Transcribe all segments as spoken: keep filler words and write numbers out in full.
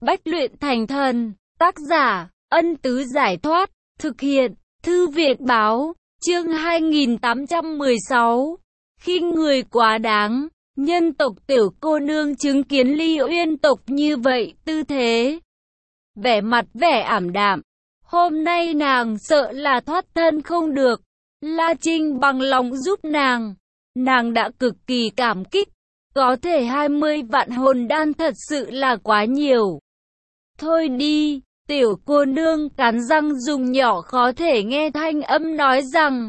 Bách luyện thành thần, tác giả, Ân Tứ Giải Thoát, thực hiện, Thư viện Báo, chương hai nghìn tám trăm mười sáu. Khi người quá đáng, nhân tộc tiểu cô nương chứng kiến Ly Uyên tộc như vậy tư thế. Vẻ mặt vẻ ảm đạm, hôm nay nàng sợ là thoát thân không được. La Trinh bằng lòng giúp nàng, nàng đã cực kỳ cảm kích. Có thể hai mươi vạn hồn đan thật sự là quá nhiều. Thôi đi, tiểu cô nương cắn răng dùng nhỏ khó thể nghe thanh âm nói rằng,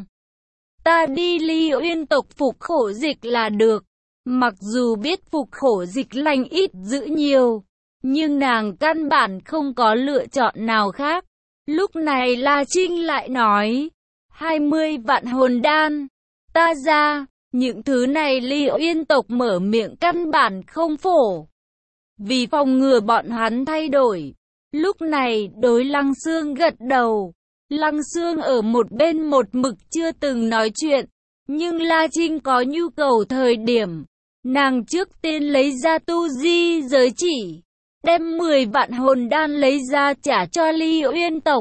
ta đi Ly Uyên tộc phục khổ dịch là được. Mặc dù biết phục khổ dịch lành ít dữ nhiều, nhưng nàng căn bản không có lựa chọn nào khác. Lúc này La Trinh lại nói, hai mươi vạn hồn đan, ta ra. Những thứ này Ly Uyên tộc mở miệng căn bản không phổ. Vì phòng ngừa bọn hắn thay đổi, lúc này đối Lăng Xương gật đầu. Lăng Xương ở một bên một mực chưa từng nói chuyện, nhưng La Trinh có nhu cầu thời điểm, nàng trước tiên lấy ra tu di giới chỉ, đem mười vạn hồn đan lấy ra trả cho Ly Uyên tộc.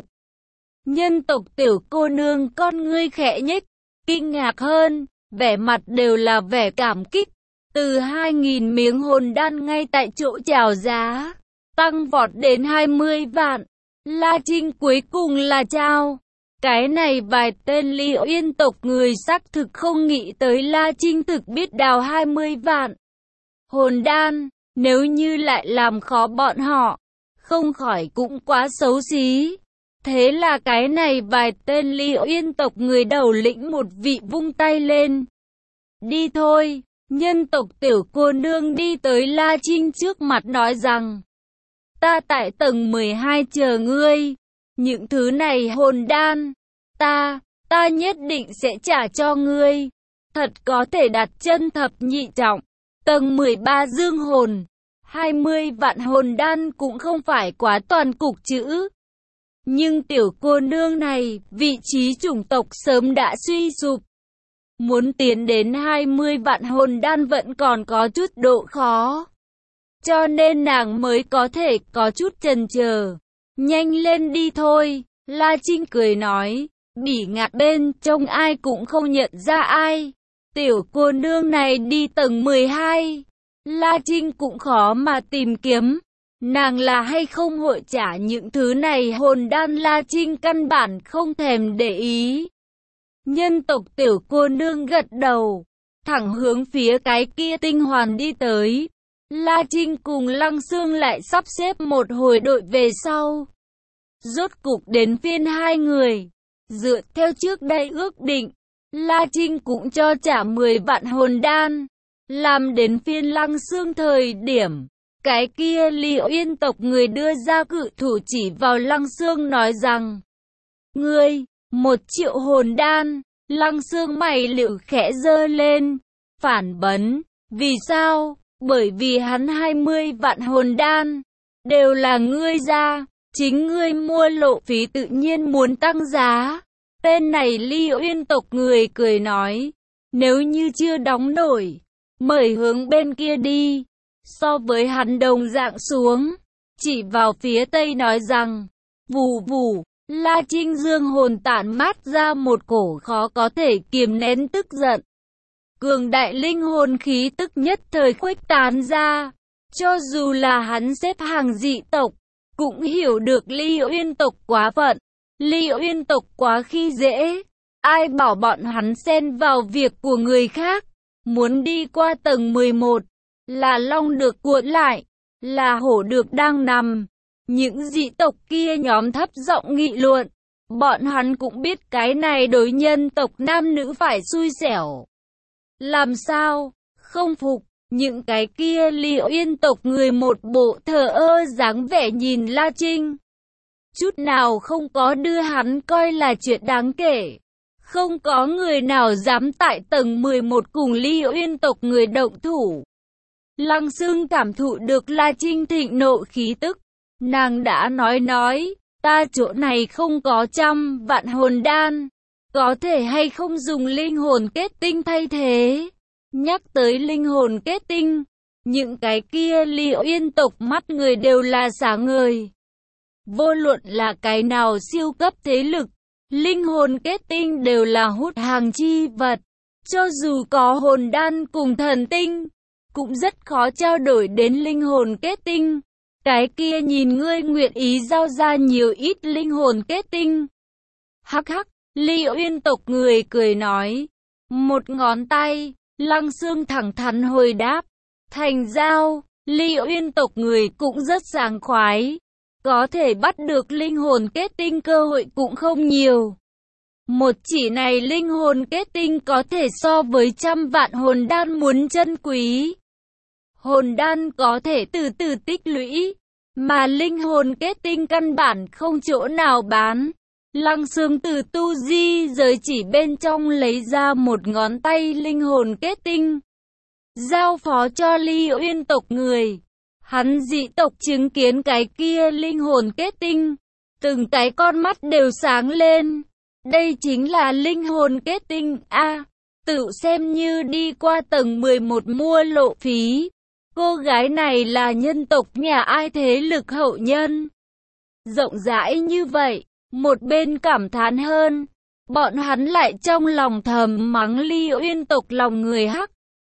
Nhân tộc tiểu cô nương con ngươi khẽ nhếch, kinh ngạc hơn, vẻ mặt đều là vẻ cảm kích. Từ hai nghìn miếng hồn đan ngay tại chỗ chào giá, tăng vọt đến hai mươi vạn. La Trinh cuối cùng là trao. Cái này vài tên Ly Uyên tộc người xác thực không nghĩ tới La Trinh thực biết đào hai mươi vạn hồn đan. Nếu như lại làm khó bọn họ, không khỏi cũng quá xấu xí. Thế là cái này vài tên Ly Uyên tộc người đầu lĩnh một vị vung tay lên. Đi thôi, nhân tộc tiểu cô nương đi tới La Trinh trước mặt nói rằng, ta tại tầng mười hai chờ ngươi. Những thứ này hồn đan, ta, ta nhất định sẽ trả cho ngươi. Thật có thể đặt chân thập nhị trọng, tầng mười ba dương hồn. hai mươi vạn hồn đan cũng không phải quá toàn cục chữ. Nhưng tiểu cô nương này, vị trí chủng tộc sớm đã suy sụp. Muốn tiến đến hai mươi vạn hồn đan vẫn còn có chút độ khó. Cho nên nàng mới có thể có chút chần chờ. Nhanh lên đi thôi, La Trinh cười nói, bỉ ngạn bên trông ai cũng không nhận ra ai. Tiểu cô nương này đi tầng mười hai, La Trinh cũng khó mà tìm kiếm. Nàng là hay không hội trả những thứ này hồn đan La Trinh căn bản không thèm để ý. Nhân tộc tiểu cô nương gật đầu, thẳng hướng phía cái kia tinh hoàn đi tới. La Trinh cùng Lăng Xương lại sắp xếp một hồi đội về sau. Rốt cục đến phiên hai người. Dựa theo trước đây ước định, La Trinh cũng cho trả mười vạn hồn đan. Làm đến phiên Lăng Xương thời điểm, cái kia Ly Uyên tộc người đưa ra cự thủ chỉ vào Lăng Xương nói rằng, ngươi, một triệu hồn đan. Lăng Xương mày liễu khẽ giơ lên, phản bấn, vì sao? Bởi vì hắn hai mươi vạn hồn đan, đều là ngươi ra, chính ngươi mua lộ phí tự nhiên muốn tăng giá. Tên này Ly Uyên tộc người cười nói, nếu như chưa đóng nổi, mời hướng bên kia đi. So với hắn đồng dạng xuống, chỉ vào phía tây nói rằng, vù vù. La Trinh dương hồn tản mát ra một cổ khó có thể kiềm nén tức giận. Cường đại linh hồn khí tức nhất thời khuếch tán ra. Cho dù là hắn xếp hàng dị tộc, cũng hiểu được Ly Uyên tộc quá phận. Ly Uyên tộc quá khi dễ. Ai bảo bọn hắn xen vào việc của người khác. Muốn đi qua tầng mười một, là long được cuộn lại, là hổ được đang nằm. Những dị tộc kia nhóm thấp giọng nghị luận. Bọn hắn cũng biết cái này đối nhân tộc nam nữ phải xui xẻo. Làm sao? Không phục. Những cái kia Ly Uyên tộc người một bộ thờ ơ dáng vẻ nhìn La Trinh. Chút nào không có đưa hắn coi là chuyện đáng kể. Không có người nào dám tại tầng mười một cùng Ly Uyên tộc người động thủ. Lăng Xương cảm thụ được La Trinh thịnh nộ khí tức. Nàng đã nói nói, ta chỗ này không có trăm vạn hồn đan, có thể hay không dùng linh hồn kết tinh thay thế. Nhắc tới linh hồn kết tinh, Những cái kia Ly Uyên tộc mắt người đều là sáng ngời. Vô luận là cái nào siêu cấp thế lực, linh hồn kết tinh đều là hút hàng chi vật. Cho dù có hồn đan cùng thần tinh, cũng rất khó trao đổi đến linh hồn kết tinh. Cái kia nhìn ngươi nguyện ý giao ra nhiều ít linh hồn kết tinh. Hắc hắc, Ly Uyên tộc người cười nói. Một ngón tay, Lăng Xương thẳng thắn hồi đáp. Thành giao, Ly Uyên tộc người cũng rất sảng khoái. Có thể bắt được linh hồn kết tinh cơ hội cũng không nhiều. Một chỉ này linh hồn kết tinh có thể so với trăm vạn hồn đan muốn chân quý. Hồn đan có thể từ từ tích lũy, mà linh hồn kết tinh căn bản không chỗ nào bán. Lăng Xương từ tu di giới chỉ bên trong lấy ra một ngón tay linh hồn kết tinh, giao phó cho Ly Uyên tộc người. Hắn dị tộc chứng kiến cái kia linh hồn kết tinh, từng cái con mắt đều sáng lên. Đây chính là linh hồn kết tinh a, à, tự xem như đi qua tầng mười một mua lộ phí. Cô gái này là nhân tộc nhà ai thế lực hậu nhân? Rộng rãi như vậy, một bên cảm thán hơn, bọn hắn lại trong lòng thầm mắng Ly Uyên tộc lòng người hắc.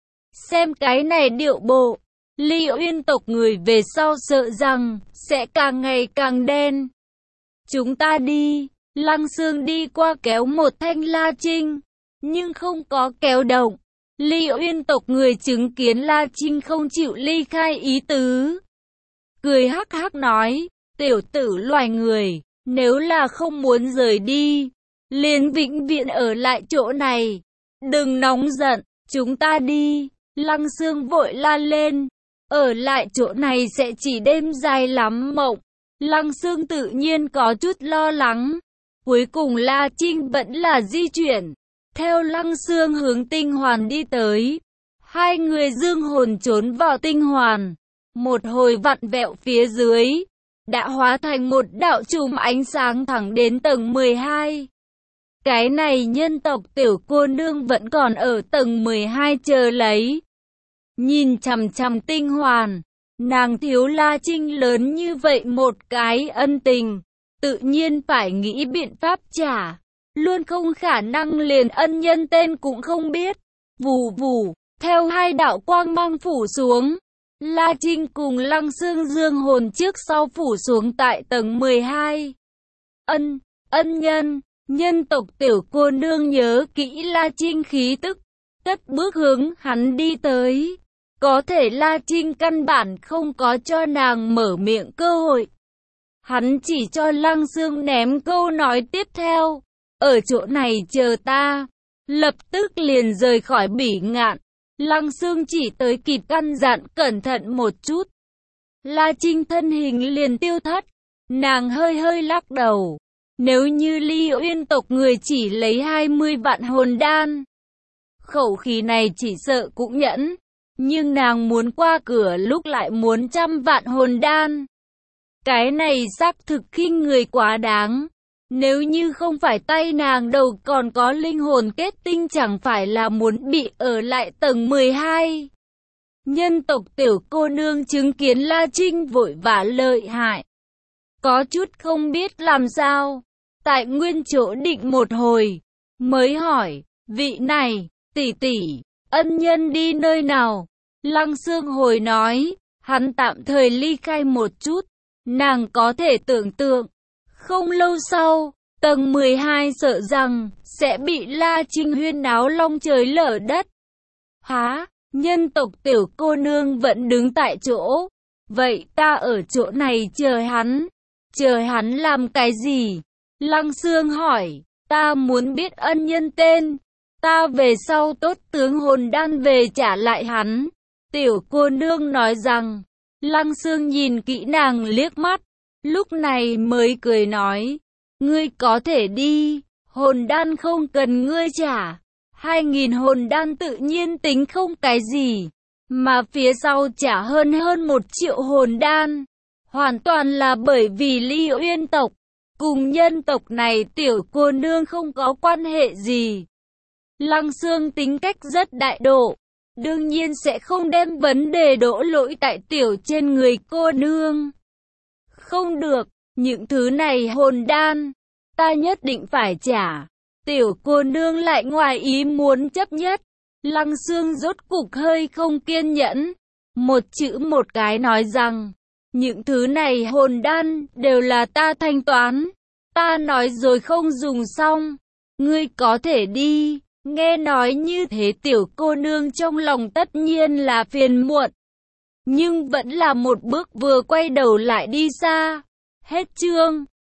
Xem cái này điệu bộ, Ly Uyên tộc người về sau sợ rằng sẽ càng ngày càng đen. Chúng ta đi. Lăng Xương đi qua kéo một thanh La Trinh, nhưng không có kéo động. Ly Uyên tộc người chứng kiến La Trinh không chịu ly khai ý tứ, cười hắc hắc nói, tiểu tử loài người, nếu là không muốn rời đi, liền vĩnh viễn ở lại chỗ này. Đừng nóng giận, chúng ta đi. Lăng Xương vội la lên, ở lại chỗ này sẽ chỉ đêm dài lắm mộng. Lăng Xương tự nhiên có chút lo lắng. Cuối cùng La Trinh vẫn là di chuyển, theo Lăng Xương hướng tinh hoàn đi tới. Hai người dương hồn trốn vào tinh hoàn, một hồi vặn vẹo phía dưới, đã hóa thành một đạo chùm ánh sáng thẳng đến tầng mười hai. Cái này nhân tộc tiểu cô nương vẫn còn ở tầng mười hai chờ lấy. Nhìn chằm chằm tinh hoàn, nàng thiếu La Trinh lớn như vậy một cái ân tình, tự nhiên phải nghĩ biện pháp trả, luôn không khả năng liền ân nhân tên cũng không biết. Vù vù, theo hai đạo quang mang phủ xuống, La Trinh cùng Lăng Xương dương hồn trước sau phủ xuống tại tầng mười hai. Ân, ân nhân, nhân tộc tiểu cô nương nhớ kỹ La Trinh khí tức, cất bước hướng hắn đi tới. Có thể La Trinh căn bản không có cho nàng mở miệng cơ hội. Hắn chỉ cho Lăng Xương ném câu nói tiếp theo, ở chỗ này chờ ta, lập tức liền rời khỏi Bỉ Ngạn. Lăng Xương chỉ tới kịp căn dặn cẩn thận một chút, La Trinh thân hình liền tiêu thất. Nàng hơi hơi lắc đầu, nếu như Ly Uyên tộc người chỉ lấy hai mươi vạn hồn đan, khẩu khí này chỉ sợ cũng nhẫn, nhưng nàng muốn qua cửa lúc lại muốn trăm vạn hồn đan. Cái này xác thực khinh người quá đáng. Nếu như không phải tay nàng đầu còn có linh hồn kết tinh chẳng phải là muốn bị ở lại tầng mười hai. Nhân tộc tiểu cô nương chứng kiến La Trinh vội vã lợi hại, có chút không biết làm sao, tại nguyên chỗ định một hồi, mới hỏi, vị này, tỷ tỷ, ân nhân đi nơi nào? Lăng Xương hồi nói, hắn tạm thời ly khai một chút. Nàng có thể tưởng tượng, không lâu sau, tầng mười hai sợ rằng sẽ bị La Trinh huyên náo long trời lở đất. Há, nhân tộc tiểu cô nương vẫn đứng tại chỗ. Vậy ta ở chỗ này chờ hắn. Chờ hắn làm cái gì? Lăng Xương hỏi, ta muốn biết ân nhân tên. Ta về sau tốt tướng hồn đan về trả lại hắn. Tiểu cô nương nói rằng. Lăng Xương nhìn kỹ nàng liếc mắt, lúc này mới cười nói, ngươi có thể đi, hồn đan không cần ngươi trả, hai nghìn hồn đan tự nhiên tính không cái gì, mà phía sau trả hơn hơn một triệu hồn đan, hoàn toàn là bởi vì Ly Uyên tộc, cùng nhân tộc này tiểu cô nương không có quan hệ gì. Lăng Xương tính cách rất đại độ, đương nhiên sẽ không đem vấn đề đổ lỗi tại tiểu trên người cô nương. Không được, những thứ này hồn đan, ta nhất định phải trả. Tiểu cô nương lại ngoài ý muốn chấp nhất. Lăng Xương rốt cục hơi không kiên nhẫn. Một chữ một cái nói rằng, những thứ này hồn đan đều là ta thanh toán. Ta nói rồi không dùng xong, ngươi có thể đi. Nghe nói như thế tiểu cô nương trong lòng tất nhiên là phiền muộn. Nhưng vẫn là một bước vừa quay đầu lại đi xa. Hết chương.